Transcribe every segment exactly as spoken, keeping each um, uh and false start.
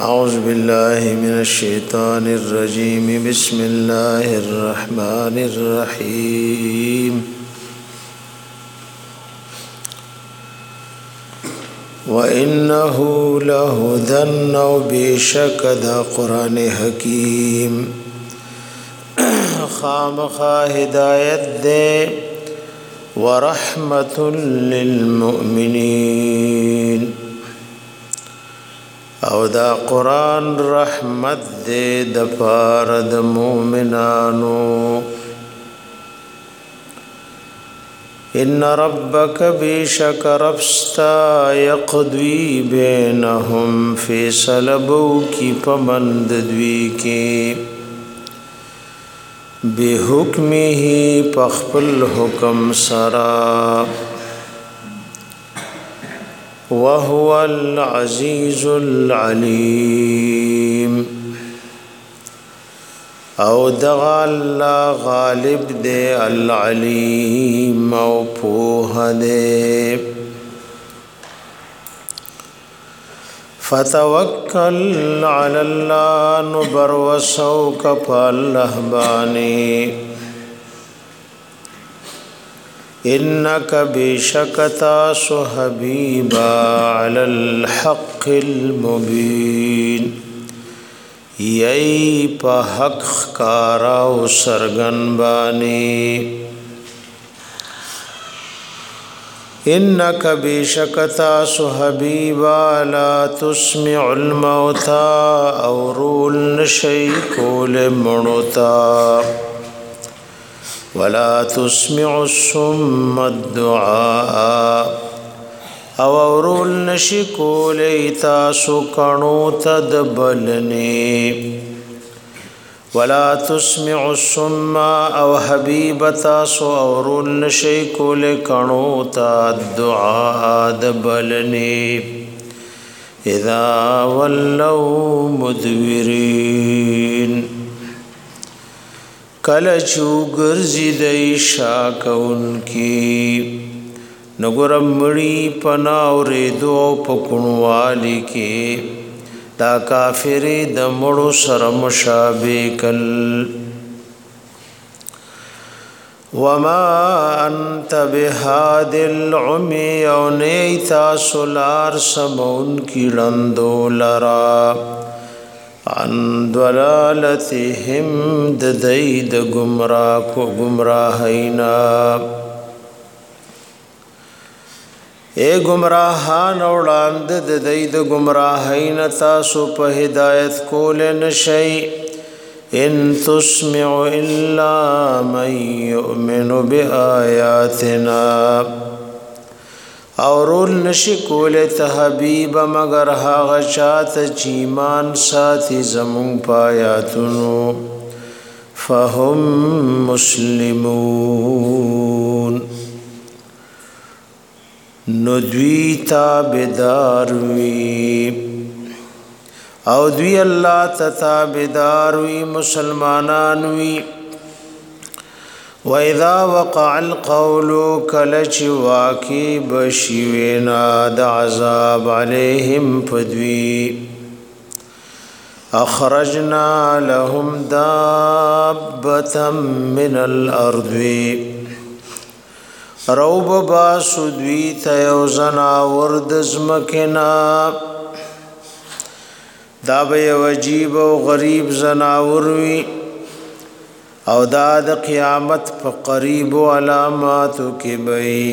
أعوذ بالله من الشيطان الرجيم بسم الله الرحمن الرحيم وإنه لهدى أو بشك ذا قرآن حكيم خامخا هدايت دے ورحمة للمؤمنين او دا قرآن رحمت دے دپار د مومنانو ان ربک بیشک ربستا یقضی بینهم فی سلبو کی پمند دوی کی بحکمه پخپل حکم سرا وهو العزيز العليم او دغا اللہ غالب دے العلیم او پوہ دے فتوکل علی اللہ نبروسو کپا اللہ بانی انک بشکتا سو حبیبا علی الحق المبین یئی پا حق کارا و سرگن بانی انک بشکتا سو حبیبا لا تسمع الموتا او رول نشی کول منوتا ولا تسمع الصم الدعاء او اورول نشکو لیتا سکنو تدبلنی ولا تسمع الصم او حبیبتا سو اورول نشکو لکنو تدعاء دبلنی اذا ولوا مدبرین کلچو گرزی دی شاکون کی نگرم مڑی پناوری دو پکنوالی کی دا کافری دمڑو سرم شابکل وما انت بهاد العمی او نیتا سلار سمون کی لندو لرا عن ضلالتهم ددید گمراہ کو گمراہینا اے گمراہان اوڑاند ددید گمراہین تاسو پہ ہدایت کول نشی ان تسمع الا من یؤمن بآیاتنا اورول نشی کول تحبیب مگر هاغ چات چیمان ساتی زمون پایاتونو فهم مسلمون ندوی تابداروی او دوی اللہ تتابداروی مسلمانانوی وَإِذَا وَقَعَ الْقَوْلُ كَلَچِ وَاقِي بَشِوِنَا دَعَذَابَ عَلَيْهِمْ فَدْوِي أَخْرَجْنَا لَهُمْ دَابَّةً مِّنَ الْأَرْضِ روب باسو دوی تیوزنا ورد زمکنا دابی وجیب و غریب زناوروی او داد قیامت پا قریب و علاماتو کی بئی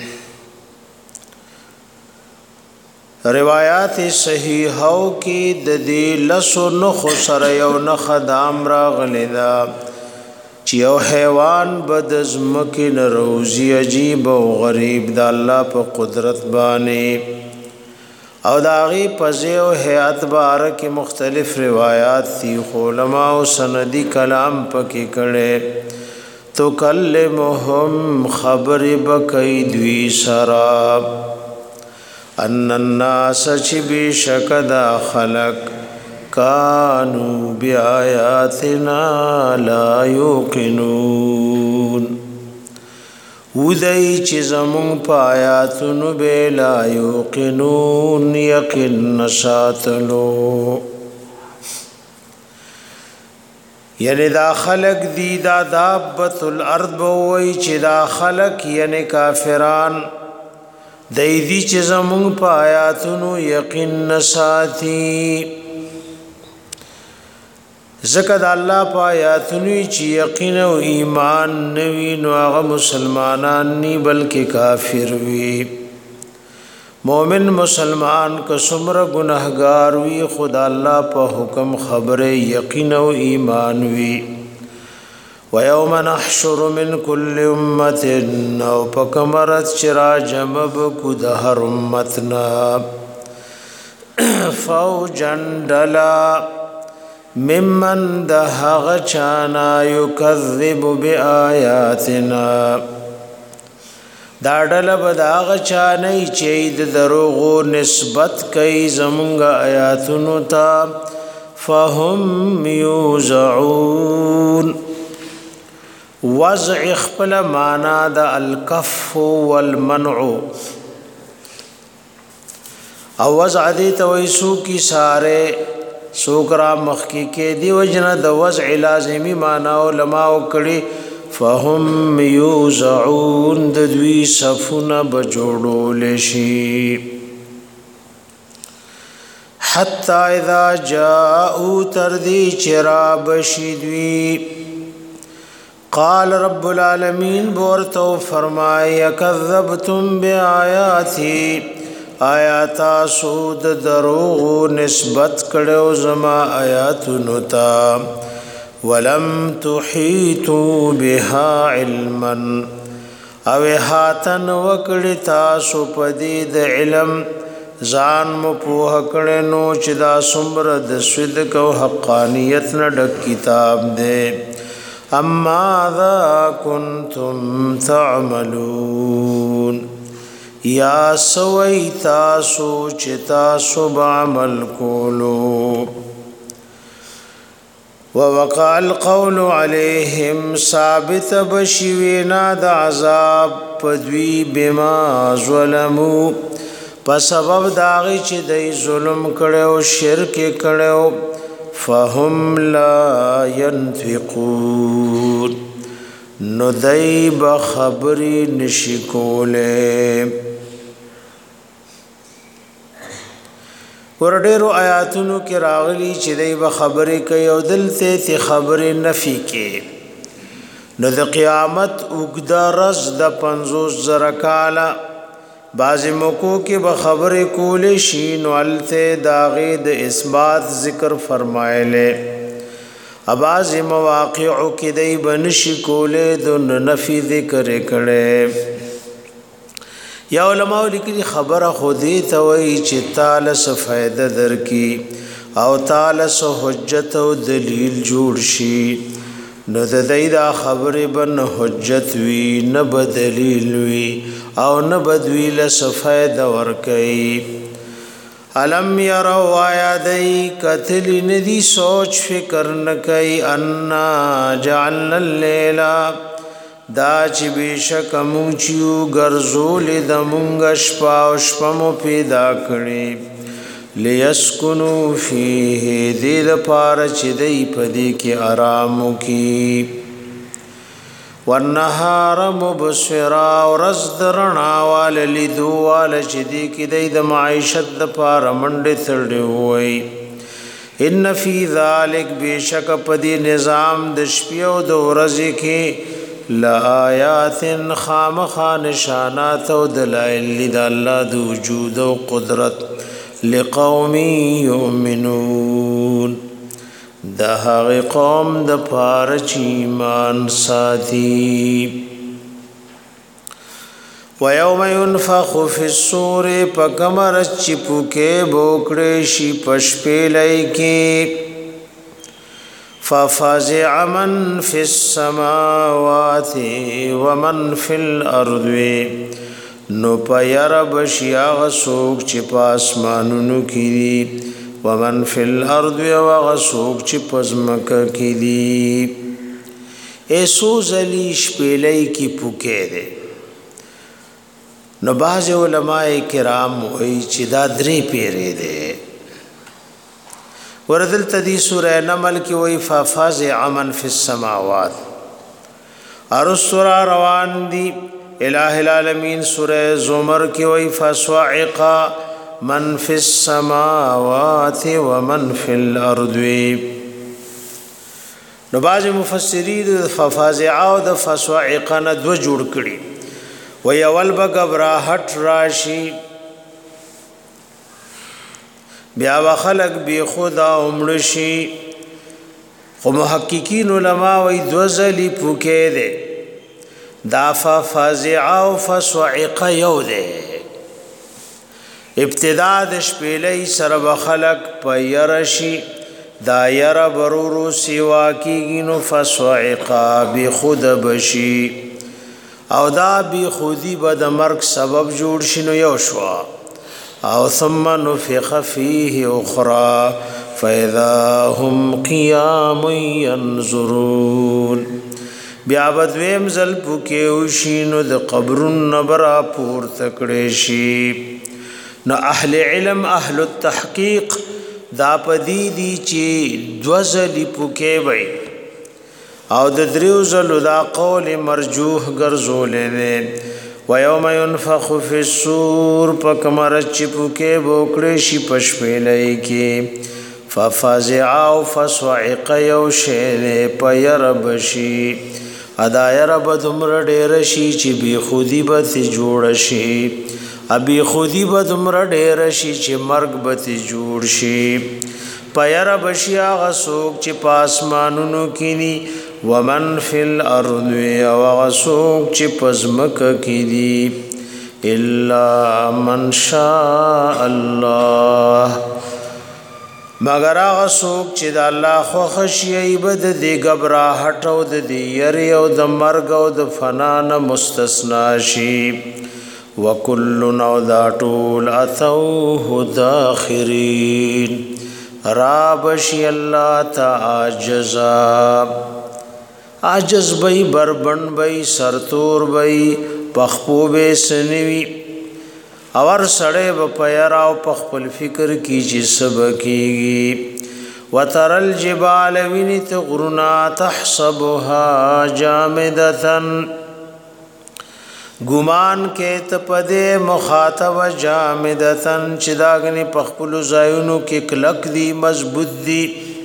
روایات صحیحو کی ددی لسو نخو سر یو نخدام را غلدا چیو حیوان بدزمکن روزی عجیب و غریب دا اللہ پا قدرت بانی او داغی پزی و حیات بارک مختلف روایات تی علماء و سندی کلام پکی کڑے تو کلمهم خبر بکی دوی سراب ان الناس چی بی شکدا خلق کانو بی آیاتنا لا یوقنون ودای چې زمون پایاتونو به لا یوقنون یقین نساتلو یعنی دا خلق دی دا دابت الارض وی چی دا خلق یعنی کافران دی دی چی زمون پا آیاتونو یقین نساتی زکد اللہ پا آیاتونو چی یقین و ایمان نوی نو آغا مسلمانان نی بلکہ کافر وی مومن مسلمان کا سمر گناہگار وی خدا اللہ پا حکم خبر یقین و ایمان وی وَيَوْمَ نَحْشُرُ مِنْ كُلِّ أُمَّةٍ او پکمرت چرا جمب کدہر امتنا فوجن ڈلا ممن دہغ چانا یکذب بآیاتنا دا ډله به د هغه چا نه چې د دروغو نسبت کوي زمونږ آیاتونو ته فهم یوزعون وضع خپل معنا د الکف والمنع او وضع دې ته وایي څوک ساره څوک را مخکې کې دی وجنه د وضع لازمي معنا علماء کړي فهم یوزعون د دوی صفونه بجوړول شي حتی اذا جاءوا تردی چراب شدوی قال رب العالمین بورتو فرمائی کذبتم بآیاتی آیاتا سود دروغ نسبت کڑو زما آیاتنو تا ولم تحیطوا بها علما او هاتن وکړی تاسو پدې د علم ځان مو په کړه نو چې دا څومره د صدق او حقانیت نه ډک کتاب دی اما ذا کنتم تعملون یا سوی تاسو چې تاسو بعمل کولو ووقع القول عليهم ثابت بشوینا د عذاب پدوی بما ظلمو په سبب داغی چې دای ظلم کړو شرک کړو فهم لا ينفقون نو دای بخبری نشکوله ورډیرو آیاتونو کې راغلي چې دای به خبرې کوي او دلته تی خبرې نفي کې نو د قیامت وګدا رز د پنځوس زره کاله بعض موکو کې به خبرې کولې شي نو الته داغه د اثبات ذکر فرمایله اباظ مواقع کې دای بنشي کولې د نفي ذکر کړي یا علماء لیکلي خبره خودی ته وی چې تعالی څه فائدہ درکې او تعالی څه حجت او دلیل جوړ شي نو د دې دا خبره بن حجت وی نه بدلیل وی او نه بدوی له څه فائدہ ورکې علم يروا یادای کتل ندی سوچ فکر نکای ان جعلنا الليل دا چې بشک مونږ چیو ګرځول د مونږ شپه او شپه مو پیدا کړی لیسکنو فیه دې د پاره چې دې پدې کې آرام وکي والنهار مبصرا ورزدرنا وال لدوال چې دې کې دې د معیشت د پاره منډه تړي وای ان فی ذلک بشک پدې نظام د شپې او د ورځې کې لآیات خامخا نشانات و دلائل لد اللہ دو وجود و قدرت لقوم یؤمنون دا حق قوم دا پارچ ایمان ساتی ویوم ينفخ فی الصور پکمرچ چپوکے بوکڑے شی پشپیلئی کے ففزع من في السماوات ومن في الارض نو پیر بشیا غسوک چې پاسمانونو کې ومن في الارض وغسوک چې پزمک کې دي ایسو زلیش پیلای کی پوکې ده نو باز علماء کرام وایي چې دا درې پیری ده ورذل تدی سورہ نمل کی وی ففزع من فی السماوات ارسرا روان دی الہ العالمین سورہ زمر کی وی فصعق من فی السماوات ومن فی الارض. نو باز مفسرین ففزع او د فصعق نه دو جوړ کړي و یول بغبراهټ راشي بیا وخلق بی خدا عمرشی. خو محققین علماء وی دوزلی پوکے دے دا ففزع و فصعق یو دے ابتداء د شپیلی سر بخلق پیرشی دا یر برورو سوا کی گینو فصعق بی خود بشی او دا بی خودی با دا مرگ سبب جوڑ شنو یو شوا او ثم نفخ فيه اخرى فاذا هم قيام ينظرون. بیا بدویم زل پوکې وشینو د قبرن نبرا پور تکړې شي. نو اهل علم اهل التحقیق دا پدی دی چې دوزلی پوکې وای او د دریو زلو دا قول مرجوح ګرځولې نه ويوم ينفخ في الصور پکمر چپو کې بوکړې شي پښپېلې کې ففزع او فصعق يوشل پيرب شي ادا يرب دمر ډېر شي چې بي خودي به جوړ شي ابي خودي به دمر ډېر شي چې مرګ به جوړ شي پيرب شي هغه څوک چې پاسمانونو کینی ومن فی الارض وغسوک چی پزمک کی دی الا من شاء الله مگر غسوک چی دا اللہ خو خشیئی بد دی گبراہٹ او دی یری او د مرگ او د فنان مستثناشی وکل نو دا طول اتوه داخرین رابشی اللہ تعاجزاب عاجز بئی بربند بئی سرتور بئی پخپو بے سنوی اور سڑے بپیراو پخپل فکر کی جسب کیگی وتر الجبال وینت غرنا تحسبها جامدتن گمان کے تپدے مخاطب جامدتن چداگنی پخپل زائنو کی کلک دی مضبوط دی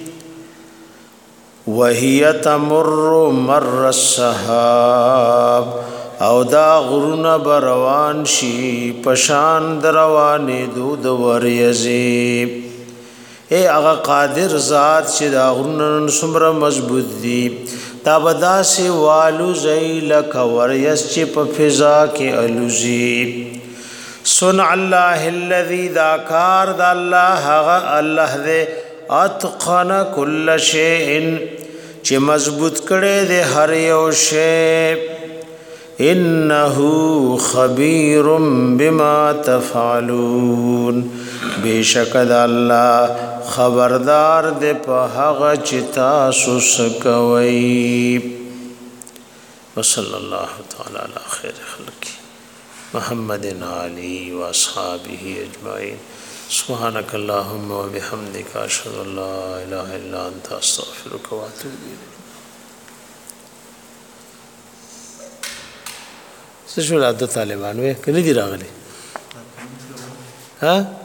وهي تمر مر السحاب او دا غرون بروان شي پشان دروان دود وریزی. اے اغا قادر ذات چې دا غرون سمر مضبوط دی دا بدا سی والو زی لک وریز چې په فضا کې الوزی. صنع الله الذي دا کار دا الله هغه الله دې اتقن کل شیء چې مضبوط کړي دې هر یو شی. انه خبير بما تفعلون بیشک الله خبردار دې په هغه چې تاسو کوي. وصلی الله تعالی علی خیر خلق محمد علی و اصحابہ اجمعین. سبحانك اللهم وبحمدك اشهد ان لا اله الا انت استغفرك واتوب اليك. څه شو د طالبانو کله دی راغلي ها